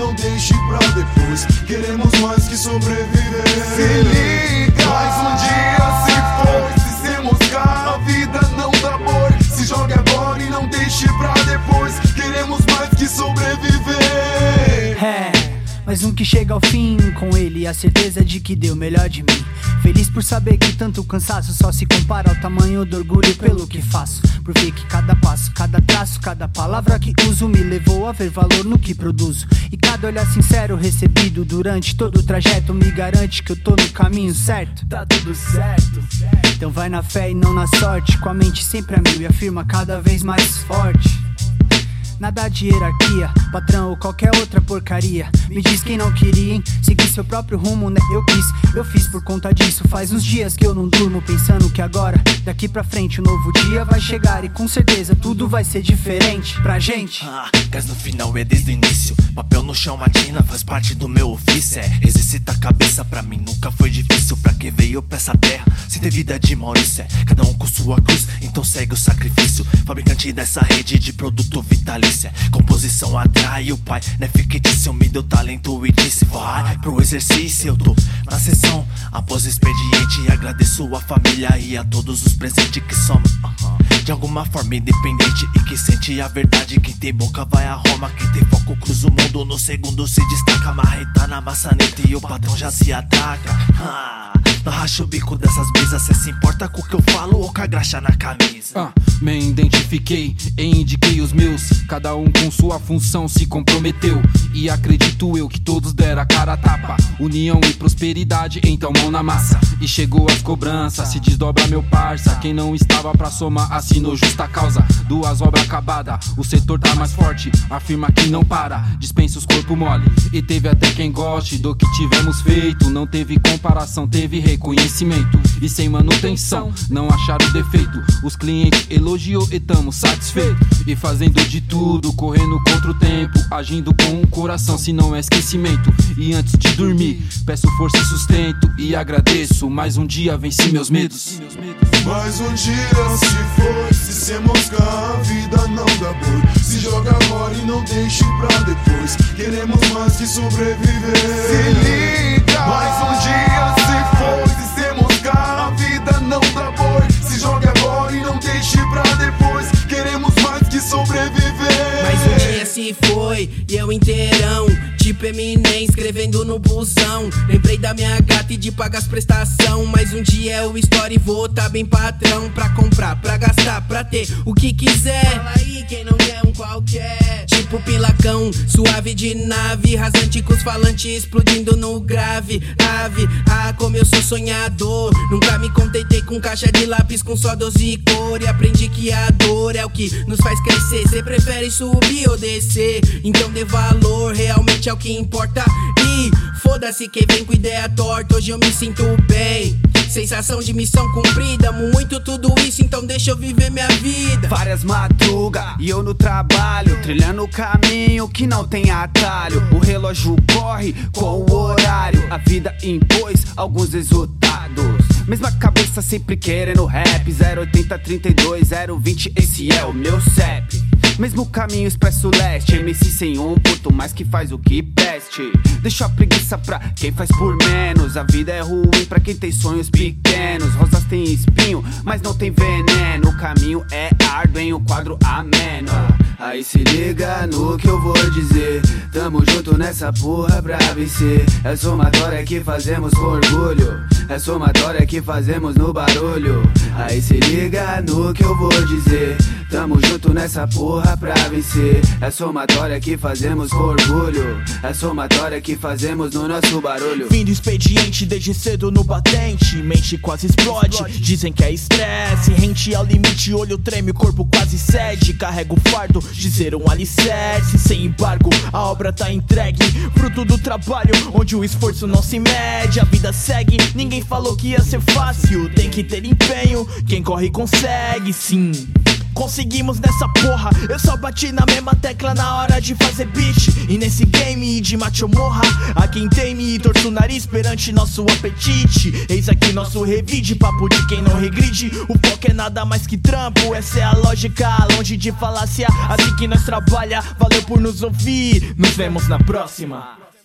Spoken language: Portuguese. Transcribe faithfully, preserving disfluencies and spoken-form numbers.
não deixe pra depois. Queremos mais que sobreviver. Se liga, mais um dia se foi. Se se moscar, a vida não dá boi. Se joga agora e não deixe pra depois. Queremos mais que sobreviver. É, mais um que chega ao fim, com ele a certeza de que deu o melhor de mim. Feliz por saber que tanto cansaço só se compara ao tamanho do orgulho pelo que faço. Por ver que cada passo, cada traço, cada palavra que uso me levou a ver valor no que produzo. E cada olhar sincero recebido durante todo o trajeto me garante que eu tô no caminho certo. Tá tudo certo. Então vai na fé e não na sorte, com a mente sempre a mil e afirma cada vez mais forte. Nada de hierarquia, patrão ou qualquer outra porcaria. Me diz quem não queria, hein? Seguir seu próprio rumo, né? Eu quis, eu fiz por conta disso. Faz uns dias que eu não durmo, pensando que agora, daqui pra frente, um novo dia vai chegar. E com certeza tudo vai ser diferente pra gente. Ah, gás no final é desde o início. Papel no chão, matina, faz parte do meu ofício. É, exercita a cabeça, pra mim nunca foi difícil. Pra que veio pra essa terra, sem ter vida de Maurício. É, cada um com sua cruz, então segue o sacrifício. Fabricante dessa rede de produto vitalício. Composição atrai o pai, né? Fictício, me deu talento e disse vai pro exercício. Eu tô na sessão, após expediente. Agradeço a família e a todos os presentes que somos de alguma forma independente e que sente a verdade. Quem tem boca vai a Roma, quem tem foco cruza o mundo. No segundo se destaca, marreta na maçaneta e o patrão já se ataca. ah, Não racha o bico dessas brisas, cê se importa com o que eu falo ou com a graxa na camisa? Ah, me identifiquei e indiquei os meus. Cada um com sua função se comprometeu. E acredito eu que todos deram a cara a tapa. União e prosperidade, então mão na massa. E chegou as cobranças, se desdobra meu parça. Quem não estava pra somar assinou justa causa. Duas obras acabadas, o setor tá mais forte. Afirma que não para, dispensa os corpo mole. E teve até quem goste do que tivemos feito. Não teve comparação, teve reconhecimento. E sem manutenção, não acharam defeito. Os clientes elogiou e tamo satisfeito. E fazendo de tudo, correndo contra o tempo. Agindo com o coração, se não é esquecimento. E antes de dormir, peço força e sustento. E agradeço, mais um dia venci meus medos. Mais um dia se foi, se se moscar, a vida não dá boi. Se joga agora e não deixe pra depois. Queremos mais que sobreviver. Se liga, mais um dia se foi, se se moscar, a vida não dá boi. Se joga agora e não deixe pra depois. Queremos mais que sobreviver. Mais um dia se foi e eu inteirão, tipo Eminem escrevendo no busão. Lembrei da minha gata e de pagar as prestação. Mais um dia eu story vou tá bem patrão. Pra comprar, pra gastar, pra ter o que quiser. Fala aí quem não quer um qualquer. Tipo pilacão, suave de nave, rasante com os falantes explodindo no grave. Ave, ah como eu sou sonhador. Nunca me contentei com caixa de lápis com só doze cor. E aprendi que a dor é o que nos faz crescer. Cê prefere subir ou descer, então dê valor, realmente é o que importa. E foda-se quem vem com ideia torta, hoje eu me sinto bem. Sensação de missão cumprida, muito tudo isso, então deixa eu viver minha vida. Várias madrugas e eu no trabalho, trilhando o caminho que não tem atalho. O relógio corre com o horário, a vida impôs alguns resultados. Mesma cabeça sempre querendo rap. Zero oitenta, trinta e dois, zero vinte, esse é o meu C E P. Mesmo caminho expresso leste, M C sem um ponto mais que faz o que preste. Deixa a preguiça pra quem faz por menos. A vida é ruim pra quem tem sonhos pequenos. Rosas tem espinho, mas não tem veneno. O caminho é árduo em um quadro ameno. Aí se liga no que eu vou dizer. Tamo junto nessa porra pra vencer. É somatória que fazemos com orgulho. É somatória que fazemos no barulho. Aí se liga no que eu vou dizer. Tamo junto nessa porra pra vencer. É somatória que fazemos com orgulho. É somatória que fazemos no nosso barulho. Fim do expediente desde cedo no batente. Mente quase explode, dizem que é estresse. Rente ao limite, olho treme, o corpo quase cede. Carrego o fardo de ser um alicerce. Sem embargo, a obra tá entregue, fruto do trabalho, onde o esforço não se mede. A vida segue, ninguém falou que ia ser fácil. Tem que ter empenho, quem corre consegue sim. conseguimos nessa porra. Eu só bati na mesma tecla na hora de fazer beat. E nesse game de macho morra, a quem teme e torce o nariz perante nosso apetite. Eis aqui nosso revide, papo de quem não regride. O foco é nada mais que trampo, essa é a lógica, longe de falácia. Assim que nós trabalha, valeu por nos ouvir. Nos vemos na próxima.